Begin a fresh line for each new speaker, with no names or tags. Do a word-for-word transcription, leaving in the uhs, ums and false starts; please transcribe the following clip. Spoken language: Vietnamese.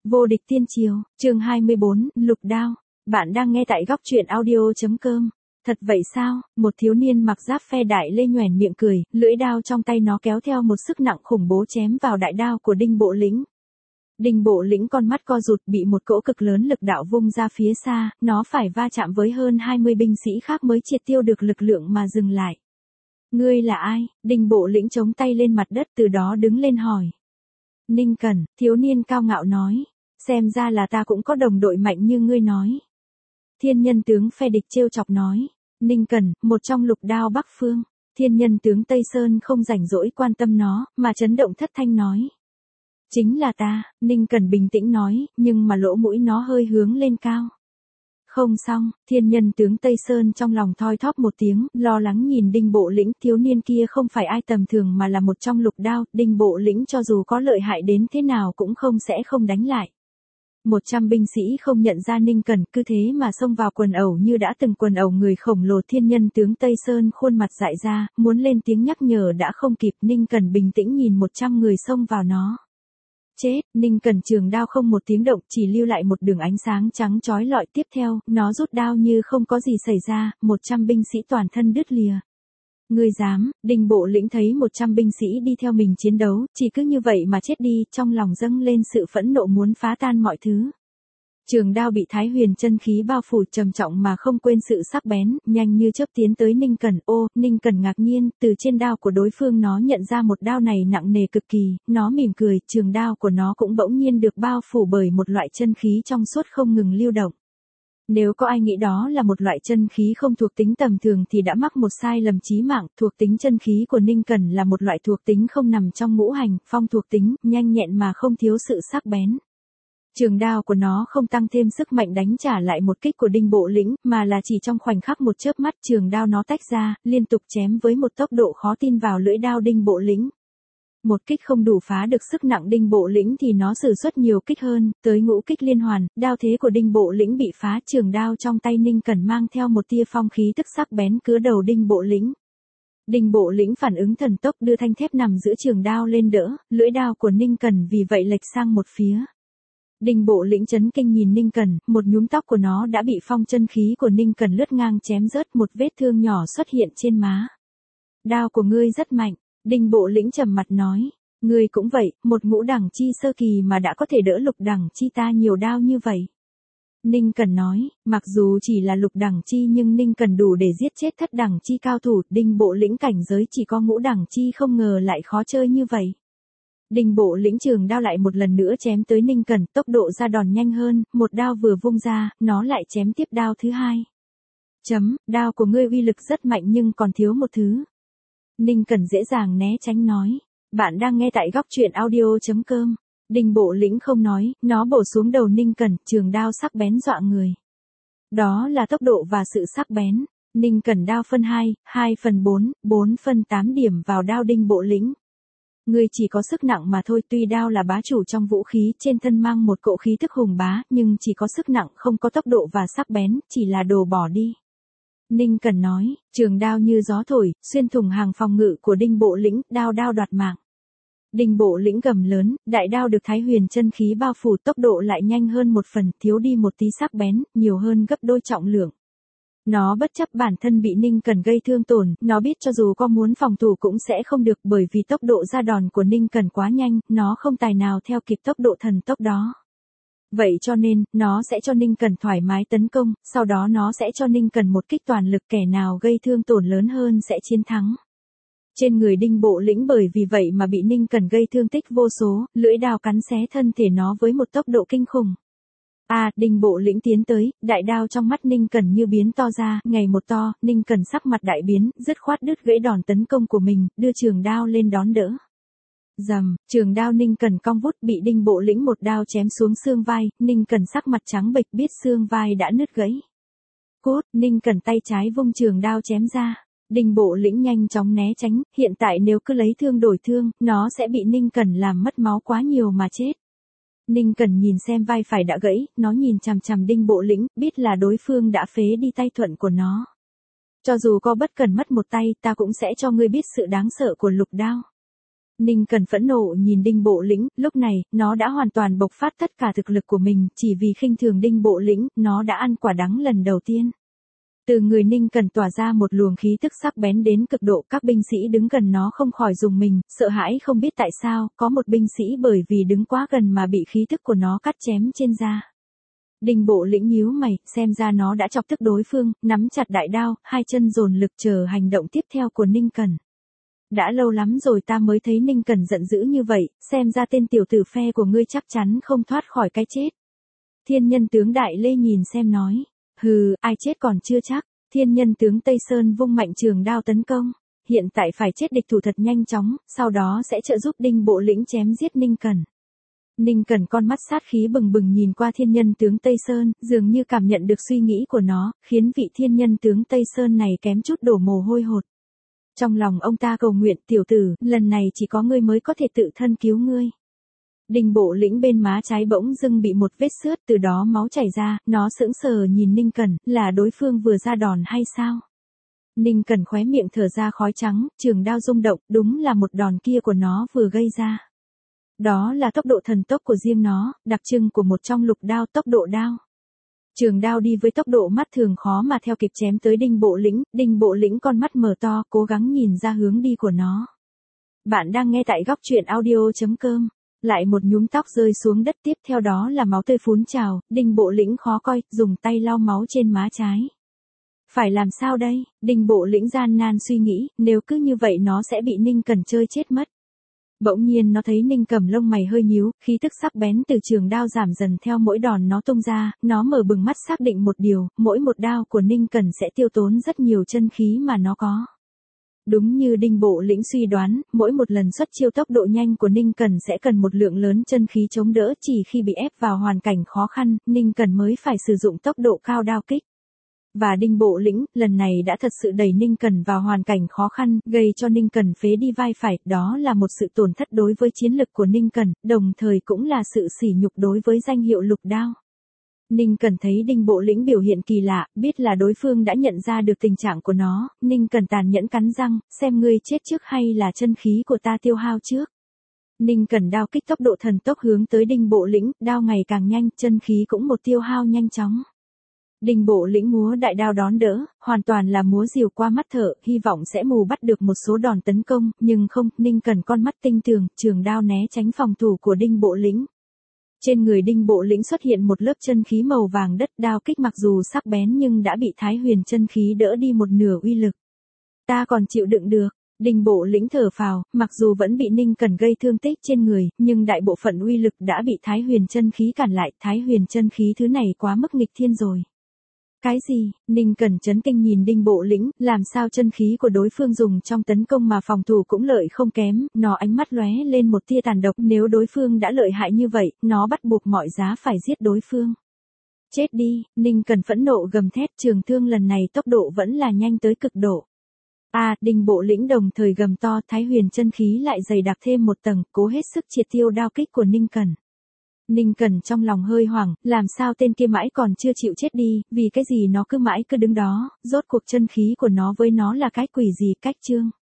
Vô địch tiên triều, chương hai mươi bốn, lục đao. Bạn đang nghe tại góc truyện audio.com. Thật vậy sao? Một thiếu niên mặc giáp phe đại lê nhoẻn miệng cười, lưỡi đao trong tay nó kéo theo một sức nặng khủng bố chém vào đại đao của Đinh Bộ Lĩnh. Đinh Bộ Lĩnh con mắt co rụt, bị một cỗ cực lớn lực đạo vung ra phía xa, nó phải va chạm với hơn hai mươi binh sĩ khác mới triệt tiêu được lực lượng mà dừng lại. Ngươi là ai? Đinh Bộ Lĩnh chống tay lên mặt đất, từ đó đứng lên hỏi. Ninh Cẩn, thiếu niên cao ngạo nói. Xem ra là ta cũng có đồng đội mạnh như ngươi nói. Thiên nhân tướng phe địch trêu chọc nói. Ninh Cẩn, một trong lục đao Bắc Phương. Thiên nhân tướng Tây Sơn không rảnh rỗi quan tâm nó, mà chấn động thất thanh nói. Chính là ta, Ninh Cẩn bình tĩnh nói, nhưng mà lỗ mũi nó hơi hướng lên cao. Không xong, thiên nhân tướng Tây Sơn trong lòng thoi thóp một tiếng, lo lắng nhìn Đinh Bộ Lĩnh. Thiếu niên kia không phải ai tầm thường mà là một trong lục đao, Đinh Bộ Lĩnh cho dù có lợi hại đến thế nào cũng không sẽ không đánh lại. Một trăm binh sĩ không nhận ra Ninh Cẩn, cứ thế mà xông vào quần ẩu như đã từng quần ẩu người khổng lồ. Thiên nhân tướng Tây Sơn khuôn mặt dại ra, muốn lên tiếng nhắc nhở đã không kịp. Ninh Cẩn bình tĩnh nhìn một trăm người xông vào nó. Chết, Ninh Cẩn trường đao không một tiếng động, chỉ lưu lại một đường ánh sáng trắng chói lọi. Tiếp theo, nó rút đao như không có gì xảy ra, một trăm binh sĩ toàn thân đứt lìa. Ngươi dám? Đinh Bộ Lĩnh thấy một trăm binh sĩ đi theo mình chiến đấu, chỉ cứ như vậy mà chết đi, trong lòng dâng lên sự phẫn nộ muốn phá tan mọi thứ. Trường đao bị Thái Huyền chân khí bao phủ, trầm trọng mà không quên sự sắc bén, nhanh như chớp tiến tới Ninh Cẩn. Ô, Ninh Cẩn ngạc nhiên, từ trên đao của đối phương nó nhận ra một đao này nặng nề cực kỳ, nó mỉm cười, trường đao của nó cũng bỗng nhiên được bao phủ bởi một loại chân khí trong suốt không ngừng lưu động. Nếu có ai nghĩ đó là một loại chân khí không thuộc tính tầm thường thì đã mắc một sai lầm chí mạng. Thuộc tính chân khí của Ninh Cẩn là một loại thuộc tính không nằm trong ngũ hành, phong thuộc tính, nhanh nhẹn mà không thiếu sự sắc bén. Trường đao của nó không tăng thêm sức mạnh đánh trả lại một kích của Đinh Bộ Lĩnh, mà là chỉ trong khoảnh khắc một chớp mắt trường đao nó tách ra, liên tục chém với một tốc độ khó tin vào lưỡi đao Đinh Bộ Lĩnh. Một kích không đủ phá được sức nặng Đinh Bộ Lĩnh thì nó sử xuất nhiều kích hơn, tới ngũ kích liên hoàn, đao thế của Đinh Bộ Lĩnh bị phá. Trường đao trong tay Ninh Cẩn mang theo một tia phong khí tức sắc bén cứa đầu Đinh Bộ Lĩnh. Đinh Bộ Lĩnh phản ứng thần tốc, đưa thanh thép nằm giữa trường đao lên đỡ, lưỡi đao của Ninh Cẩn vì vậy lệch sang một phía. Đinh Bộ Lĩnh chấn kinh nhìn Ninh Cẩn, một nhúm tóc của nó đã bị phong chân khí của Ninh Cẩn lướt ngang chém rớt, một vết thương nhỏ xuất hiện trên má. Đao của ngươi rất mạnh, Đinh Bộ Lĩnh trầm mặt nói. Ngươi cũng vậy, một ngũ đẳng chi sơ kỳ mà đã có thể đỡ lục đẳng chi ta nhiều đao như vậy. Ninh Cẩn nói, mặc dù chỉ là lục đẳng chi nhưng Ninh Cẩn đủ để giết chết thất đẳng chi cao thủ. Đinh Bộ Lĩnh cảnh giới chỉ có ngũ đẳng chi không ngờ lại khó chơi như vậy. Đinh Bộ Lĩnh trường đao lại một lần nữa chém tới Ninh Cẩn, tốc độ ra đòn nhanh hơn, một đao vừa vung ra, nó lại chém tiếp đao thứ hai. Chấm, đao của ngươi uy lực rất mạnh nhưng còn thiếu một thứ. Ninh Cẩn dễ dàng né tránh nói. Bạn đang nghe tại góc truyện audio.com. Đinh Bộ Lĩnh không nói, nó bổ xuống đầu Ninh Cẩn, trường đao sắc bén dọa người. Đó là tốc độ và sự sắc bén. Ninh Cẩn đao phân hai, hai phần bốn, bốn phân tám điểm vào đao Đinh Bộ Lĩnh. Ngươi chỉ có sức nặng mà thôi, tuy đao là bá chủ trong vũ khí, trên thân mang một cỗ khí thức hùng bá, nhưng chỉ có sức nặng không có tốc độ và sắc bén, chỉ là đồ bỏ đi. Ninh Cẩn nói, trường đao như gió thổi, xuyên thủng hàng phòng ngự của Đinh Bộ Lĩnh, đao đao đoạt mạng. Đinh Bộ Lĩnh gầm lớn, đại đao được Thái Huyền chân khí bao phủ, tốc độ lại nhanh hơn một phần, thiếu đi một tí sắc bén, nhiều hơn gấp đôi trọng lượng. Nó bất chấp bản thân bị Ninh Cẩn gây thương tổn, nó biết cho dù có muốn phòng thủ cũng sẽ không được, bởi vì tốc độ ra đòn của Ninh Cẩn quá nhanh, nó không tài nào theo kịp tốc độ thần tốc đó. Vậy cho nên, nó sẽ cho Ninh Cẩn thoải mái tấn công, sau đó nó sẽ cho Ninh Cẩn một kích toàn lực, kẻ nào gây thương tổn lớn hơn sẽ chiến thắng. Trên người Đinh Bộ Lĩnh bởi vì vậy mà bị Ninh Cẩn gây thương tích vô số, lưỡi đao cắn xé thân thể nó với một tốc độ kinh khủng. À, Đinh Bộ Lĩnh tiến tới, đại đao trong mắt Ninh Cẩn như biến to ra, ngày một to, Ninh Cẩn sắc mặt đại biến, dứt khoát đứt gãy đòn tấn công của mình, đưa trường đao lên đón đỡ. Rầm, trường đao Ninh Cẩn cong vút bị Đinh Bộ Lĩnh một đao chém xuống xương vai, Ninh Cẩn sắc mặt trắng bệch biết xương vai đã nứt gãy. Cốt, Ninh Cẩn tay trái vung trường đao chém ra. Đinh Bộ Lĩnh nhanh chóng né tránh, hiện tại nếu cứ lấy thương đổi thương, nó sẽ bị Ninh Cẩn làm mất máu quá nhiều mà chết. Ninh Cẩn nhìn xem vai phải đã gãy, nó nhìn chằm chằm Đinh Bộ Lĩnh, biết là đối phương đã phế đi tay thuận của nó. Cho dù có bất cần mất một tay, ta cũng sẽ cho ngươi biết sự đáng sợ của lục đao. Ninh Cần phẫn nộ nhìn Đinh Bộ Lĩnh, lúc này, nó đã hoàn toàn bộc phát tất cả thực lực của mình, chỉ vì khinh thường Đinh Bộ Lĩnh, nó đã ăn quả đắng lần đầu tiên. Từ người Ninh Cần tỏa ra một luồng khí tức sắc bén đến cực độ, các binh sĩ đứng gần nó không khỏi rùng mình, sợ hãi không biết tại sao, có một binh sĩ bởi vì đứng quá gần mà bị khí tức của nó cắt chém trên da. Đinh Bộ Lĩnh nhíu mày, xem ra nó đã chọc tức đối phương, nắm chặt đại đao, hai chân dồn lực chờ hành động tiếp theo của Ninh Cần. Đã lâu lắm rồi ta mới thấy Ninh Cần giận dữ như vậy, xem ra tên tiểu tử phe của ngươi chắc chắn không thoát khỏi cái chết. Thiên nhân tướng Đại Lê nhìn xem nói, hừ, ai chết còn chưa chắc. Thiên nhân tướng Tây Sơn vung mạnh trường đao tấn công, hiện tại phải chết địch thủ thật nhanh chóng, sau đó sẽ trợ giúp Đinh Bộ Lĩnh chém giết Ninh Cần. Ninh Cần con mắt sát khí bừng bừng nhìn qua thiên nhân tướng Tây Sơn, dường như cảm nhận được suy nghĩ của nó, khiến vị thiên nhân tướng Tây Sơn này kém chút đổ mồ hôi hột. Trong lòng ông ta cầu nguyện, tiểu tử, lần này chỉ có ngươi mới có thể tự thân cứu ngươi. Đinh Bộ Lĩnh bên má trái bỗng dưng bị một vết xước, từ đó máu chảy ra, nó sững sờ nhìn Ninh Cần, là đối phương vừa ra đòn hay sao? Ninh Cần khóe miệng thở ra khói trắng, trường đao rung động, đúng là một đòn kia của nó vừa gây ra. Đó là tốc độ thần tốc của riêng nó, đặc trưng của một trong lục đao, tốc độ đao. Trường đao đi với tốc độ mắt thường khó mà theo kịp chém tới Đinh Bộ Lĩnh, Đinh Bộ Lĩnh con mắt mở to, cố gắng nhìn ra hướng đi của nó. Bạn đang nghe tại góc truyện audio chấm com. Lại một nhúm tóc rơi xuống đất, tiếp theo đó là máu tươi phún trào, Đinh Bộ Lĩnh khó coi, dùng tay lau máu trên má trái. Phải làm sao đây? Đinh Bộ Lĩnh gian nan suy nghĩ, nếu cứ như vậy nó sẽ bị Ninh Cần chơi chết mất. Bỗng nhiên nó thấy Ninh Cầm lông mày hơi nhíu, khí tức sắc bén từ trường đao giảm dần theo mỗi đòn nó tung ra, nó mở bừng mắt xác định một điều, mỗi một đao của Ninh Cần sẽ tiêu tốn rất nhiều chân khí mà nó có. Đúng như Đinh Bộ Lĩnh suy đoán, mỗi một lần xuất chiêu tốc độ nhanh của Ninh Cần sẽ cần một lượng lớn chân khí chống đỡ, chỉ khi bị ép vào hoàn cảnh khó khăn, Ninh Cần mới phải sử dụng tốc độ cao đao kích. Và Đinh Bộ Lĩnh, lần này đã thật sự đẩy Ninh Cần vào hoàn cảnh khó khăn, gây cho Ninh Cần phế đi vai phải, đó là một sự tổn thất đối với chiến lực của Ninh Cần, đồng thời cũng là sự sỉ nhục đối với danh hiệu lục đao. Ninh Cần thấy Đinh Bộ Lĩnh biểu hiện kỳ lạ, biết là đối phương đã nhận ra được tình trạng của nó, Ninh Cần tàn nhẫn cắn răng, xem ngươi chết trước hay là chân khí của ta tiêu hao trước. Ninh Cần đao kích tốc độ thần tốc hướng tới Đinh Bộ Lĩnh, đao ngày càng nhanh, chân khí cũng một tiêu hao nhanh chóng. Đinh Bộ Lĩnh múa đại đao đón đỡ, hoàn toàn là múa rìu qua mắt thợ, hy vọng sẽ mù bắt được một số đòn tấn công, nhưng không, Ninh Cần con mắt tinh tường, trường đao né tránh phòng thủ của Đinh Bộ Lĩnh. Trên người Đinh Bộ Lĩnh xuất hiện một lớp chân khí màu vàng đất, đao kích mặc dù sắc bén nhưng đã bị Thái Huyền chân khí đỡ đi một nửa uy lực. Ta còn chịu đựng được. Đinh Bộ Lĩnh thở phào, mặc dù vẫn bị Ninh Cần gây thương tích trên người, nhưng đại bộ phận uy lực đã bị Thái Huyền chân khí cản lại, Thái Huyền chân khí thứ này quá mức nghịch thiên rồi. Cái gì? Ninh Cần chấn kinh nhìn Đinh Bộ Lĩnh, làm sao chân khí của đối phương dùng trong tấn công mà phòng thủ cũng lợi không kém, nó ánh mắt lóe lên một tia tàn độc, nếu đối phương đã lợi hại như vậy, nó bắt buộc mọi giá phải giết đối phương. Chết đi, Ninh Cần phẫn nộ gầm thét, trường thương lần này tốc độ vẫn là nhanh tới cực độ. A, à, Đinh Bộ Lĩnh đồng thời gầm to, Thái Huyền chân khí lại dày đặc thêm một tầng, cố hết sức triệt tiêu đao kích của Ninh Cần. Ninh Cần trong lòng hơi hoảng, làm sao tên kia mãi còn chưa chịu chết đi, vì cái gì nó cứ mãi cứ đứng đó, rốt cuộc chân khí của nó với nó là cái quỷ gì, cách chương.